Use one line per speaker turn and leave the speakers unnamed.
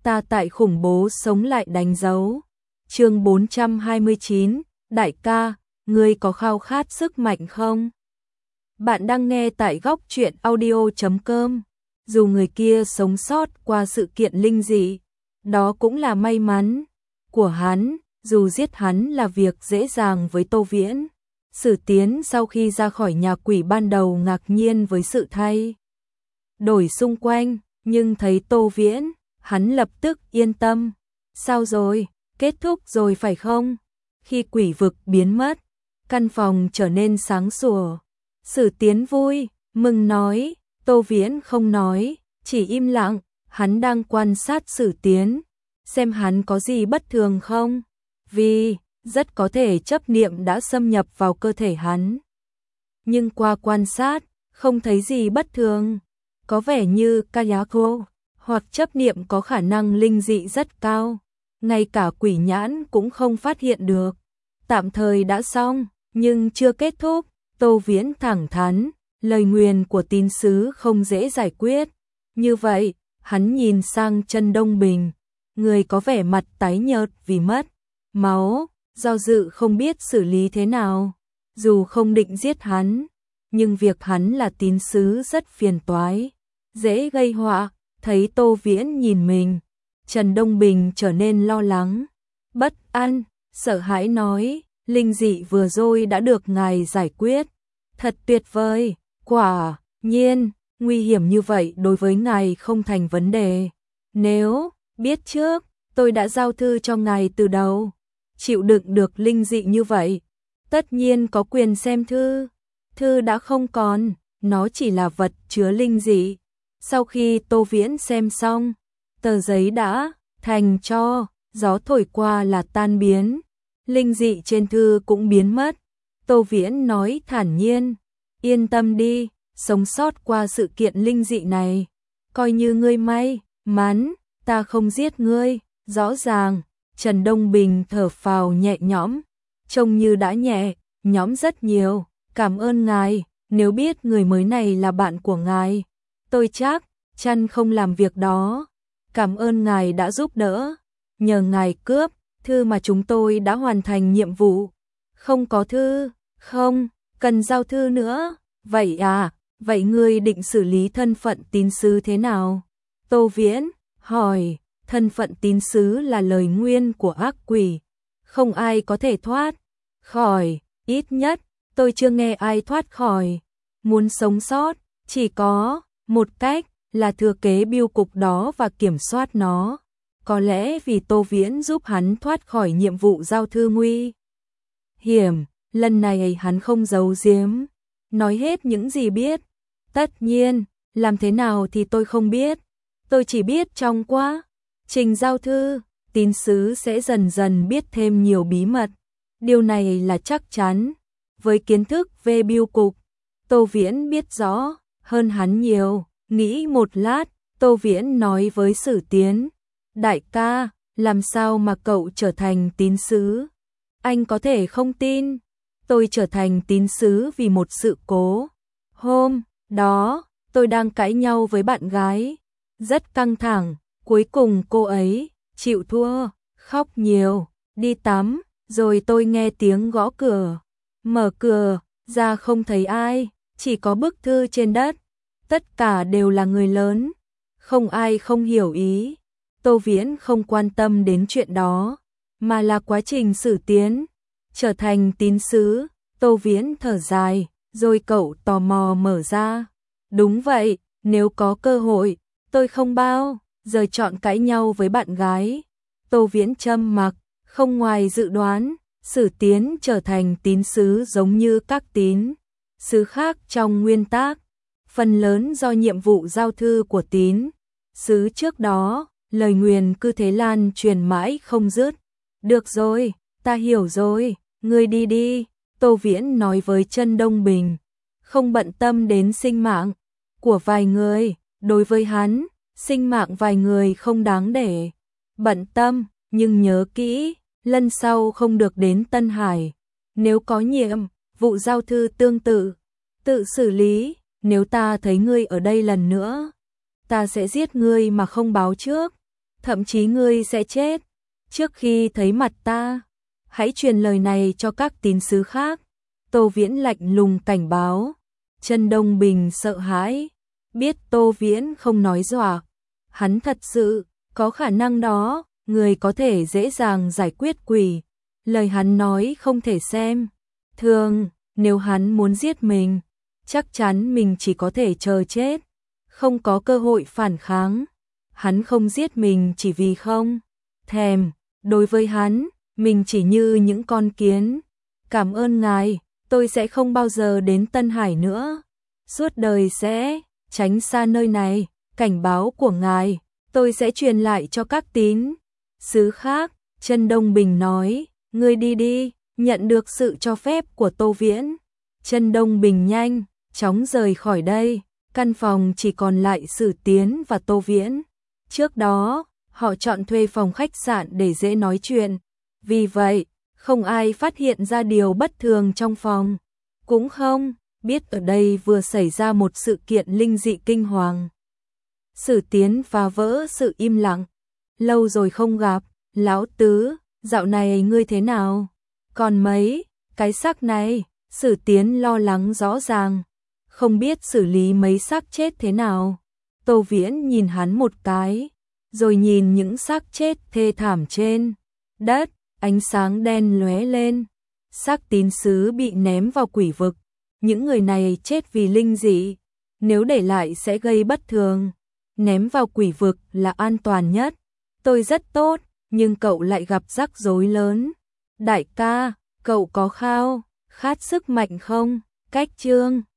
ta tại khủng bố sống lại đánh dấu. Chương 429, đại ca, ngươi có khao khát sức mạnh không? Bạn đang nghe tại góc truyện audio.com. Dù người kia sống sót qua sự kiện linh dị, đó cũng là may mắn của hắn, dù giết hắn là việc dễ dàng với Tô Viễn. Sử Tiến sau khi ra khỏi nhà quỷ ban đầu ngạc nhiên với sự thay đổi xung quanh, nhưng thấy Tô Viễn, hắn lập tức yên tâm. Sao rồi, kết thúc rồi phải không? Khi quỷ vực biến mất, căn phòng trở nên sáng sủa. Sử Tiến vui, mừng nói, Tô Viễn không nói, chỉ im lặng, hắn đang quan sát Sử Tiến, xem hắn có gì bất thường không, vì rất có thể chấp niệm đã xâm nhập vào cơ thể hắn. Nhưng qua quan sát, không thấy gì bất thường, có vẻ như Kayako, hoặc chấp niệm có khả năng linh dị rất cao, ngay cả quỷ nhãn cũng không phát hiện được. Tạm thời đã xong, nhưng chưa kết thúc. Tô Viễn thẳng thắn, lời nguyền của tín sứ không dễ giải quyết. Như vậy, hắn nhìn sang Trần Đông Bình, người có vẻ mặt tái nhợt vì mất máu, do dự không biết xử lý thế nào. Dù không định giết hắn, nhưng việc hắn là tín sứ rất phiền toái, dễ gây họa. Thấy Tô Viễn nhìn mình, Trần Đông Bình trở nên lo lắng, bất an, sợ hãi nói, linh dị vừa rồi đã được ngài giải quyết. Thật tuyệt vời, quả nhiên, nguy hiểm như vậy đối với ngài không thành vấn đề. Nếu biết trước, tôi đã giao thư cho ngài từ đầu. Chịu đựng được linh dị như vậy, tất nhiên có quyền xem thư. Thư đã không còn, nó chỉ là vật chứa linh dị. Sau khi Tô Viễn xem xong, tờ giấy đã thành tro, gió thổi qua là tan biến. Linh dị trên thư cũng biến mất. Tô Viễn nói thản nhiên, yên tâm đi, sống sót qua sự kiện linh dị này, coi như ngươi may mắn, ta không giết ngươi. Rõ ràng, Trần Đông Bình thở phào nhẹ nhõm, trông như đã nhẹ nhõm rất nhiều. Cảm ơn ngài, nếu biết người mới này là bạn của ngài, tôi chắc chắn không làm việc đó. Cảm ơn ngài đã giúp đỡ, nhờ ngài cướp thư mà chúng tôi đã hoàn thành nhiệm vụ. Không có thư, không cần giao thư nữa. Vậy à, vậy ngươi định xử lý thân phận tín sứ thế nào? Tô Viễn hỏi, thân phận tín sứ là lời nguyền của ác quỷ, không ai có thể thoát khỏi, ít nhất tôi chưa nghe ai thoát khỏi. Muốn sống sót, chỉ có một cách là thừa kế bưu cục đó và kiểm soát nó. Có lẽ vì Tô Viễn giúp hắn thoát khỏi nhiệm vụ giao thư nguy hiểm, lần này hắn không giấu giếm, nói hết những gì biết. Tất nhiên, làm thế nào thì tôi không biết. Tôi chỉ biết trong quá trình giao thư, tín sứ sẽ dần dần biết thêm nhiều bí mật. Điều này là chắc chắn. Với kiến thức về bưu cục, Tô Viễn biết rõ hơn hắn nhiều. Nghĩ một lát, Tô Viễn nói với Sử Tiến, đại ca, làm sao mà cậu trở thành tín sứ? Anh có thể không tin. Tôi trở thành tín sứ vì một sự cố. Hôm đó, tôi đang cãi nhau với bạn gái, rất căng thẳng, cuối cùng cô ấy chịu thua, khóc nhiều, đi tắm, rồi tôi nghe tiếng gõ cửa. Mở cửa ra không thấy ai, chỉ có bức thư trên đất. Tất cả đều là người lớn, không ai không hiểu ý. Tô Viễn không quan tâm đến chuyện đó, mà là quá trình Sử Tiến trở thành tín sứ. Tô Viễn thở dài, rồi cậu tò mò mở ra. Đúng vậy, nếu có cơ hội, tôi không bao giờ chọn cãi nhau với bạn gái. Tô Viễn trầm mặc, không ngoài dự đoán, Sử Tiến trở thành tín sứ giống như các tín sứ khác trong nguyên tắc, phần lớn do nhiệm vụ giao thư của tín sứ trước đó, lời nguyền cứ thế lan truyền mãi không dứt. Được rồi, ta hiểu rồi, ngươi đi đi. Tô Viễn nói với Trần Đông Bình, không bận tâm đến sinh mạng của vài người. Đối với hắn, sinh mạng vài người không đáng để bận tâm, nhưng nhớ kỹ, lần sau không được đến Tân Hải. Nếu có nhiệm vụ giao thư tương tự, tự xử lý. Nếu ta thấy ngươi ở đây lần nữa, ta sẽ giết ngươi mà không báo trước. thậm chí ngươi sẽ chết trước khi thấy mặt ta. Hãy truyền lời này cho các tín sứ khác. Tô Viễn lạnh lùng cảnh báo. Trần Đông Bình sợ hãi, biết Tô Viễn không nói dọa, hắn thật sự có khả năng đó, người có thể dễ dàng giải quyết quỷ. Lời hắn nói không thể xem thường, nếu hắn muốn giết mình, chắc chắn mình chỉ có thể chờ chết, không có cơ hội phản kháng. Hắn không giết mình chỉ vì không thèm, đối với hắn, mình chỉ như những con kiến. Cảm ơn ngài, tôi sẽ không bao giờ đến Tân Hải nữa, suốt đời sẽ tránh xa nơi này. Cảnh báo của ngài, tôi sẽ truyền lại cho các tín sứ khác. Trần Đông Bình nói, ngươi đi đi. Nhận được sự cho phép của Tô Viễn, Trần Đông Bình nhanh chóng rời khỏi đây. Căn phòng chỉ còn lại Sử Tiến và Tô Viễn. Trước đó, họ chọn thuê phòng khách sạn để dễ nói chuyện, vì vậy không ai phát hiện ra điều bất thường trong phòng, cũng không biết ở đây vừa xảy ra một sự kiện linh dị kinh hoàng. Sử Tiến phá vỡ sự im lặng, lâu rồi không gặp, lão tứ, dạo này ngươi thế nào? Còn mấy cái xác này? Sử Tiến lo lắng rõ ràng, không biết xử lý mấy xác chết thế nào. Tô Viễn nhìn hắn một cái, rồi nhìn những xác chết thê thảm trên đất, ánh sáng đen lóe lên. Xác tín sứ bị ném vào quỷ vực, những người này chết vì linh dị, nếu để lại sẽ gây bất thường. Ném vào quỷ vực là an toàn nhất. Tôi rất tốt, nhưng cậu lại gặp rắc rối lớn. Đại ca, cậu có khao khát sức mạnh không? Cách chương